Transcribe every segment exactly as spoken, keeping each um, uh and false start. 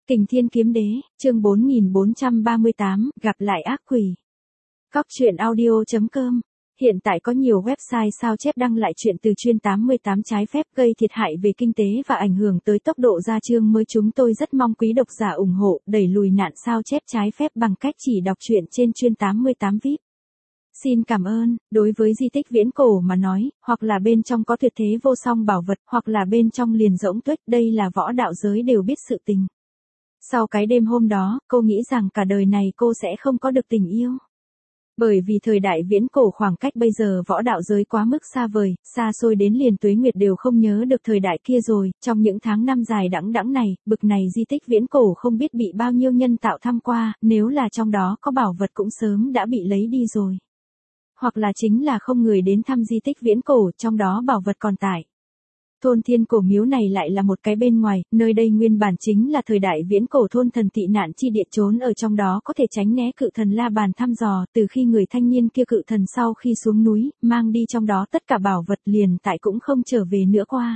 Kình Thiên Kiếm Đế, chương bốn nghìn bốn trăm ba mươi tám, gặp lại ác quỷ. Cóc truyện audio chấm com. Hiện tại có nhiều website sao chép đăng lại chuyện từ chuyên tám mươi tám trái phép gây thiệt hại về kinh tế và ảnh hưởng tới tốc độ ra chương mới. Chúng tôi rất mong quý độc giả ủng hộ, đẩy lùi nạn sao chép trái phép bằng cách chỉ đọc truyện trên chuyên tám mươi tám vi ai pi. Xin cảm ơn. Đối với di tích viễn cổ mà nói, hoặc là bên trong có tuyệt thế vô song bảo vật, hoặc là bên trong liền rỗng tuếch, đây là võ đạo giới đều biết sự tình. Sau cái đêm hôm đó, cô nghĩ rằng cả đời này cô sẽ không có được tình yêu. Bởi vì thời đại viễn cổ khoảng cách bây giờ võ đạo giới quá mức xa vời, xa xôi đến liền tuế nguyệt đều không nhớ được thời đại kia rồi. Trong những tháng năm dài đẵng đẵng này, bực này di tích viễn cổ không biết bị bao nhiêu nhân tạo thăm qua, nếu là trong đó có bảo vật cũng sớm đã bị lấy đi rồi. Hoặc là chính là không người đến thăm di tích viễn cổ, trong đó bảo vật còn tại. Thôn Thiên Cổ Miếu này lại là một cái bên ngoài, nơi đây nguyên bản chính là thời đại viễn cổ thôn thần tị nạn chi địa, trốn ở trong đó có thể tránh né cự thần La Bàn thăm dò. Từ khi người thanh niên kia cự thần sau khi xuống núi, mang đi trong đó tất cả bảo vật, liền tại cũng không trở về nữa qua.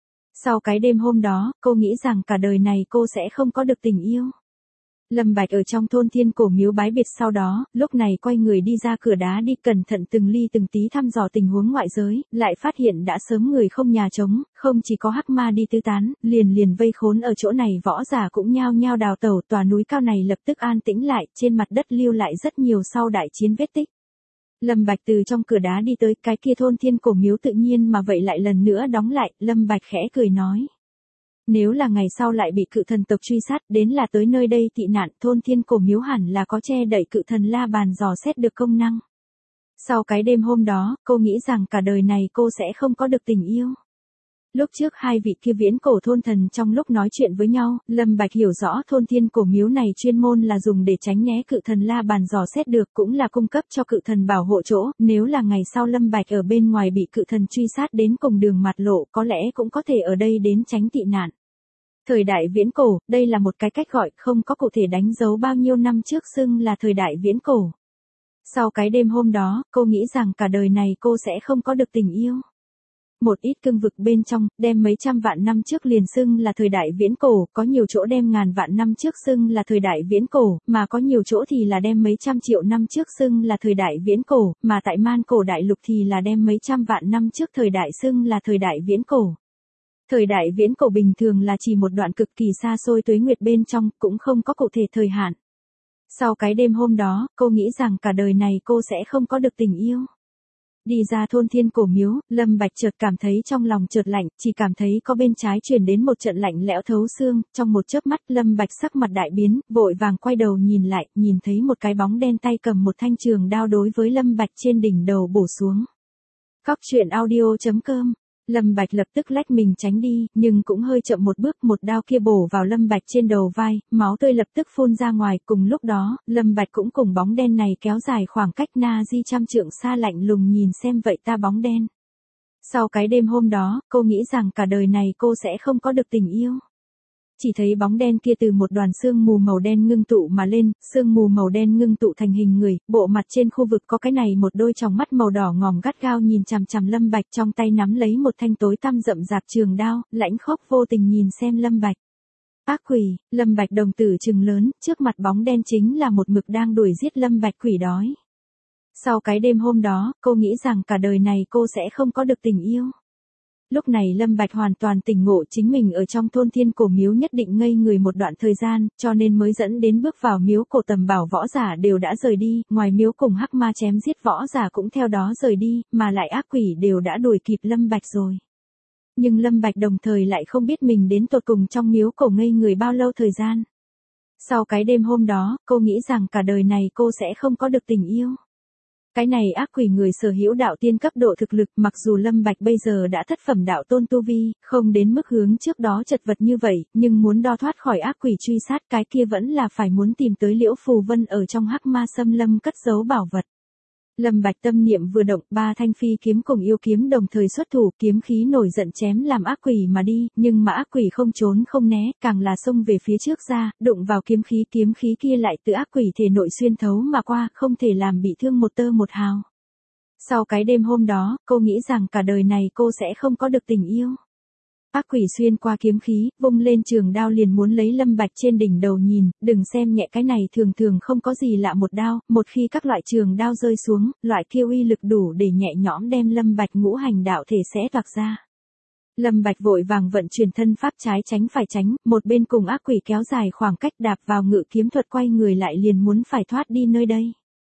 Sau cái đêm hôm đó, cô nghĩ rằng cả đời này cô sẽ không có được tình yêu. Lâm Bạch ở trong Thôn Thiên Cổ Miếu bái biệt sau đó, lúc này quay người đi ra cửa đá đi, cẩn thận từng ly từng tí thăm dò tình huống ngoại giới, lại phát hiện đã sớm người không nhà trống, không chỉ có hắc ma đi tứ tán, liền liền vây khốn ở chỗ này võ giả cũng nhao nhao đào tẩu. Tòa núi cao này lập tức an tĩnh lại, trên mặt đất lưu lại rất nhiều sau đại chiến vết tích. Lâm Bạch từ trong cửa đá đi tới cái kia Thôn Thiên Cổ Miếu, tự nhiên mà vậy lại lần nữa đóng lại. Lâm Bạch khẽ cười nói: nếu là ngày sau lại bị cự thần tộc truy sát, đến là tới nơi đây tị nạn, Thôn Thiên Cổ Miếu hẳn là có che đậy cự thần La Bàn dò xét được công năng. Sau cái đêm hôm đó, cô nghĩ rằng cả đời này cô sẽ không có được tình yêu. Lúc trước hai vị kia viễn cổ thôn thần trong lúc nói chuyện với nhau, Lâm Bạch hiểu rõ Thôn Thiên Cổ Miếu này chuyên môn là dùng để tránh né cự thần La Bàn dò xét được, cũng là cung cấp cho cự thần bảo hộ chỗ. Nếu là ngày sau Lâm Bạch ở bên ngoài bị cự thần truy sát đến cùng đường mặt lộ, có lẽ cũng có thể ở đây đến tránh tị nạn. Thời đại viễn cổ, đây là một cái cách gọi, không có cụ thể đánh dấu bao nhiêu năm trước xưng là thời đại viễn cổ. Sau cái đêm hôm đó, cô nghĩ rằng cả đời này cô sẽ không có được tình yêu. Một ít cương vực bên trong, đem mấy trăm vạn năm trước liền xưng là thời đại viễn cổ, có nhiều chỗ đem ngàn vạn năm trước xưng là thời đại viễn cổ, mà có nhiều chỗ thì là đem mấy trăm triệu năm trước xưng là thời đại viễn cổ, mà tại Man Cổ Đại Lục thì là đem mấy trăm vạn năm trước thời đại xưng là thời đại viễn cổ. Thời đại viễn cổ bình thường là chỉ một đoạn cực kỳ xa xôi tuế nguyệt bên trong, cũng không có cụ thể thời hạn. Sau cái đêm hôm đó, cô nghĩ rằng cả đời này cô sẽ không có được tình yêu. Đi ra Thôn Thiên Cổ Miếu, Lâm Bạch chợt cảm thấy trong lòng chợt lạnh, chỉ cảm thấy có bên trái truyền đến một trận lạnh lẽo thấu xương. Trong một chớp mắt, Lâm Bạch sắc mặt đại biến, vội vàng quay đầu nhìn lại, nhìn thấy một cái bóng đen tay cầm một thanh trường đao đối với Lâm Bạch trên đỉnh đầu bổ xuống. Cóc truyện audio chấm com. Lâm Bạch lập tức lách mình tránh đi, nhưng cũng hơi chậm một bước, một đao kia bổ vào Lâm Bạch trên đầu vai, máu tươi lập tức phun ra ngoài. Cùng lúc đó, Lâm Bạch cũng cùng bóng đen này kéo dài khoảng cách na di trăm trượng xa, lạnh lùng nhìn xem vậy ta bóng đen. Sau cái đêm hôm đó, cô nghĩ rằng cả đời này cô sẽ không có được tình yêu. Chỉ thấy bóng đen kia từ một đoàn sương mù màu đen ngưng tụ mà lên, sương mù màu đen ngưng tụ thành hình người, bộ mặt trên khu vực có cái này một đôi tròng mắt màu đỏ ngòm gắt gao nhìn chằm chằm Lâm Bạch, trong tay nắm lấy một thanh tối tăm rậm rạp trường đao, lãnh khốc vô tình nhìn xem Lâm Bạch. Ác quỷ. Lâm Bạch đồng tử trừng lớn, trước mặt bóng đen chính là một mực đang đuổi giết Lâm Bạch quỷ đói. Sau cái đêm hôm đó, cô nghĩ rằng cả đời này cô sẽ không có được tình yêu. Lúc này Lâm Bạch hoàn toàn tỉnh ngộ, chính mình ở trong Thôn Thiên Cổ Miếu nhất định ngây người một đoạn thời gian, cho nên mới dẫn đến bước vào miếu cổ tầm bảo võ giả đều đã rời đi, ngoài miếu cùng hắc ma chém giết võ giả cũng theo đó rời đi, mà lại ác quỷ đều đã đuổi kịp Lâm Bạch rồi. Nhưng Lâm Bạch đồng thời lại không biết mình đến tột cùng trong miếu cổ ngây người bao lâu thời gian. Sau cái đêm hôm đó, cô nghĩ rằng cả đời này cô sẽ không có được tình yêu. Cái này ác quỷ người sở hữu đạo tiên cấp độ thực lực, mặc dù Lâm Bạch bây giờ đã thất phẩm đạo tôn tu vi, không đến mức hướng trước đó chật vật như vậy, nhưng muốn đo thoát khỏi ác quỷ truy sát, cái kia vẫn là phải muốn tìm tới Liễu Phù Vân ở trong hắc ma xâm lâm cất giấu bảo vật. Lâm Bạch tâm niệm vừa động, ba thanh phi kiếm cùng yêu kiếm đồng thời xuất thủ, kiếm khí nổi giận chém làm ác quỷ mà đi, nhưng mà ác quỷ không trốn không né, càng là xông về phía trước ra, đụng vào kiếm khí, kiếm khí kia lại từ ác quỷ thể nội xuyên thấu mà qua, không thể làm bị thương một tơ một hào. Sau cái đêm hôm đó, cô nghĩ rằng cả đời này cô sẽ không có được tình yêu. Ác quỷ xuyên qua kiếm khí, vung lên trường đao liền muốn lấy Lâm Bạch trên đỉnh đầu nhìn, đừng xem nhẹ cái này thường thường không có gì lạ một đao, một khi các loại trường đao rơi xuống, loại kia uy lực đủ để nhẹ nhõm đem Lâm Bạch ngũ hành đạo thể xé toạc ra. Lâm Bạch vội vàng vận chuyển thân pháp trái tránh phải tránh, một bên cùng ác quỷ kéo dài khoảng cách đạp vào ngự kiếm thuật quay người lại liền muốn phải thoát đi nơi đây.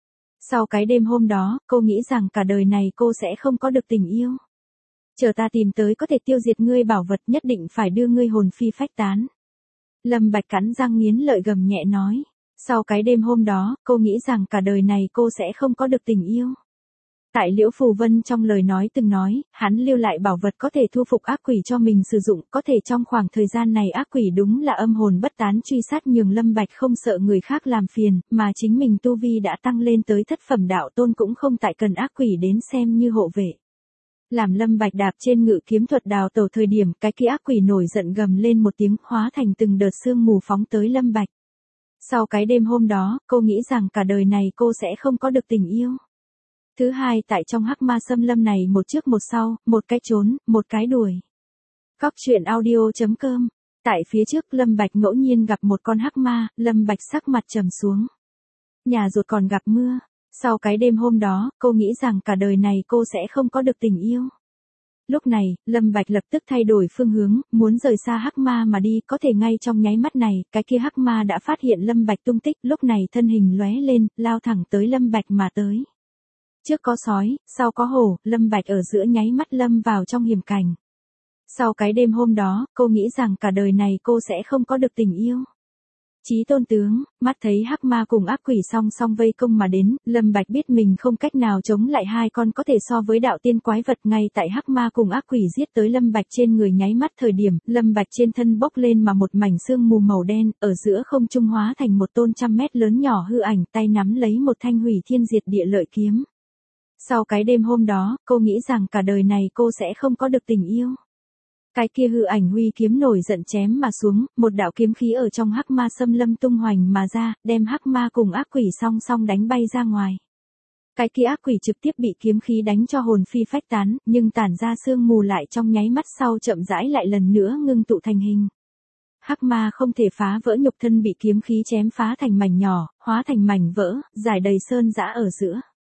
Sau cái đêm hôm đó, cô nghĩ rằng cả đời này cô sẽ không có được tình yêu. Chờ ta tìm tới có thể tiêu diệt ngươi bảo vật nhất định phải đưa ngươi hồn phi phách tán. Lâm Bạch cắn răng nghiến lợi gầm nhẹ nói. Sau cái đêm hôm đó, cô nghĩ rằng cả đời này cô sẽ không có được tình yêu. Tại Liễu Phù Vân trong lời nói từng nói, hắn lưu lại bảo vật có thể thu phục ác quỷ cho mình sử dụng, có thể trong khoảng thời gian này ác quỷ đúng là âm hồn bất tán truy sát nhường Lâm Bạch không sợ người khác làm phiền, mà chính mình tu vi đã tăng lên tới thất phẩm đạo tôn cũng không tại cần ác quỷ đến xem như hộ vệ. Làm Lâm Bạch đạp trên ngự kiếm thuật đào tẩu thời điểm, cái kia ác quỷ nổi giận gầm lên một tiếng, hóa thành từng đợt sương mù phóng tới Lâm Bạch. Sau cái đêm hôm đó, cô nghĩ rằng cả đời này cô sẽ không có được tình yêu. Thứ hai, tại trong hắc ma xâm lâm này một trước một sau, một cái trốn, một cái đuổi. Cóc truyện audio chấm com. Tại phía trước Lâm Bạch ngẫu nhiên gặp một con hắc ma, Lâm Bạch sắc mặt trầm xuống. Nhà rụt còn gặp mưa. Sau cái đêm hôm đó, cô nghĩ rằng cả đời này cô sẽ không có được tình yêu. Lúc này, Lâm Bạch lập tức thay đổi phương hướng, muốn rời xa hắc ma mà đi, có thể ngay trong nháy mắt này, cái kia hắc ma đã phát hiện Lâm Bạch tung tích, lúc này thân hình lóe lên, lao thẳng tới Lâm Bạch mà tới. Trước có sói, sau có hổ, Lâm Bạch ở giữa nháy mắt lâm vào trong hiểm cảnh. Sau cái đêm hôm đó, cô nghĩ rằng cả đời này cô sẽ không có được tình yêu. Chí Tôn tướng, mắt thấy hắc ma cùng ác quỷ song song vây công mà đến, Lâm Bạch biết mình không cách nào chống lại hai con có thể so với đạo tiên quái vật. Ngay tại hắc ma cùng ác quỷ giết tới Lâm Bạch trên người nháy mắt thời điểm, Lâm Bạch trên thân bốc lên mà một mảnh sương mù màu đen, ở giữa không trung hóa thành một tôn trăm mét lớn nhỏ hư ảnh, tay nắm lấy một thanh hủy thiên diệt địa lợi kiếm. Sau cái đêm hôm đó, cô nghĩ rằng cả đời này cô sẽ không có được tình yêu. Cái kia hư ảnh huy kiếm nổi giận chém mà xuống, một đạo kiếm khí ở trong hắc ma xâm lâm tung hoành mà ra, đem hắc ma cùng ác quỷ song song đánh bay ra ngoài. Cái kia ác quỷ trực tiếp bị kiếm khí đánh cho hồn phi phách tán, nhưng tản ra sương mù lại trong nháy mắt sau chậm rãi lại lần nữa ngưng tụ thành hình. Hắc ma không thể phá vỡ nhục thân bị kiếm khí chém phá thành mảnh nhỏ, hóa thành mảnh vỡ, rải đầy sơn dã ở giữa.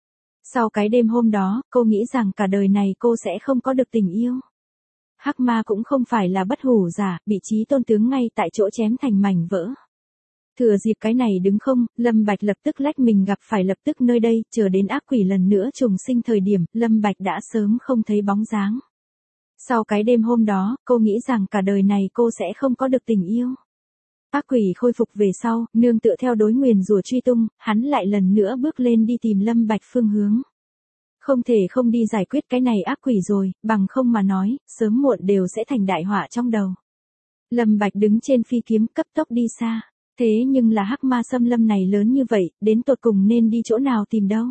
Sau cái đêm hôm đó, cô nghĩ rằng cả đời này cô sẽ không có được tình yêu. Hắc ma cũng không phải là bất hủ giả, bị Chí Tôn tướng ngay tại chỗ chém thành mảnh vỡ. Thừa dịp cái này đứng không, Lâm Bạch lập tức lách mình gặp phải lập tức nơi đây, chờ đến ác quỷ lần nữa trùng sinh thời điểm, Lâm Bạch đã sớm không thấy bóng dáng. Sau cái đêm hôm đó, cô nghĩ rằng cả đời này cô sẽ không có được tình yêu. Ác quỷ khôi phục về sau, nương tựa theo đối nguyền rủa truy tung, hắn lại lần nữa bước lên đi tìm Lâm Bạch phương hướng. Không thể không đi giải quyết cái này ác quỷ rồi, bằng không mà nói, sớm muộn đều sẽ thành đại họa trong đầu. Lâm Bạch đứng trên phi kiếm cấp tốc đi xa. Thế nhưng là hắc ma xâm lâm này lớn như vậy, đến tột cùng nên đi chỗ nào tìm đâu.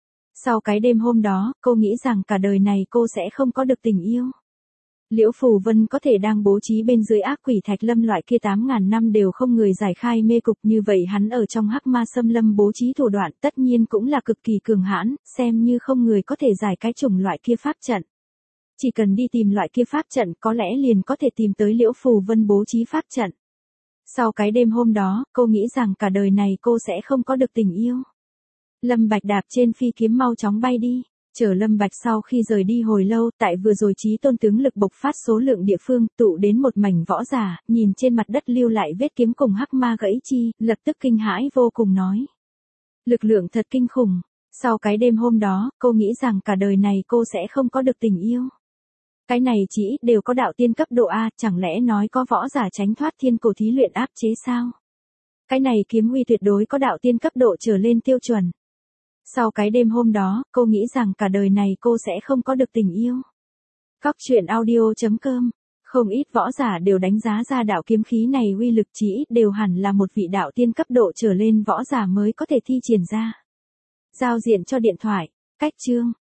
Sau cái đêm hôm đó, cô nghĩ rằng cả đời này cô sẽ không có được tình yêu. Liễu Phù Vân có thể đang bố trí bên dưới ác quỷ thạch lâm loại kia tám ngàn năm đều không người giải khai mê cục, như vậy hắn ở trong hắc ma xâm lâm bố trí thủ đoạn tất nhiên cũng là cực kỳ cường hãn, xem như không người có thể giải cái chủng loại kia pháp trận. Chỉ cần đi tìm loại kia pháp trận có lẽ liền có thể tìm tới Liễu Phù Vân bố trí pháp trận. Sau cái đêm hôm đó, cô nghĩ rằng cả đời này cô sẽ không có được tình yêu. Lâm Bạch đạp trên phi kiếm mau chóng bay đi. Chờ Lâm Bạch sau khi rời đi hồi lâu, tại vừa rồi Chí Tôn tướng lực bộc phát số lượng địa phương, tụ đến một mảnh võ giả, nhìn trên mặt đất lưu lại vết kiếm cùng hắc ma gãy chi, lập tức kinh hãi vô cùng nói. Lực lượng thật kinh khủng. Sau cái đêm hôm đó, cô nghĩ rằng cả đời này cô sẽ không có được tình yêu. Cái này chỉ ít đều có đạo tiên cấp độ A, chẳng lẽ nói có võ giả tránh thoát thiên cổ thí luyện áp chế sao? Cái này kiếm uy tuyệt đối có đạo tiên cấp độ trở lên tiêu chuẩn. Sau cái đêm hôm đó, cô nghĩ rằng cả đời này cô sẽ không có được tình yêu. Cóc truyện audio chấm com. Không ít võ giả đều đánh giá ra đạo kiếm khí này uy lực chỉ ít đều hẳn là một vị đạo tiên cấp độ trở lên võ giả mới có thể thi triển ra. Giao diện cho điện thoại. Cách chương.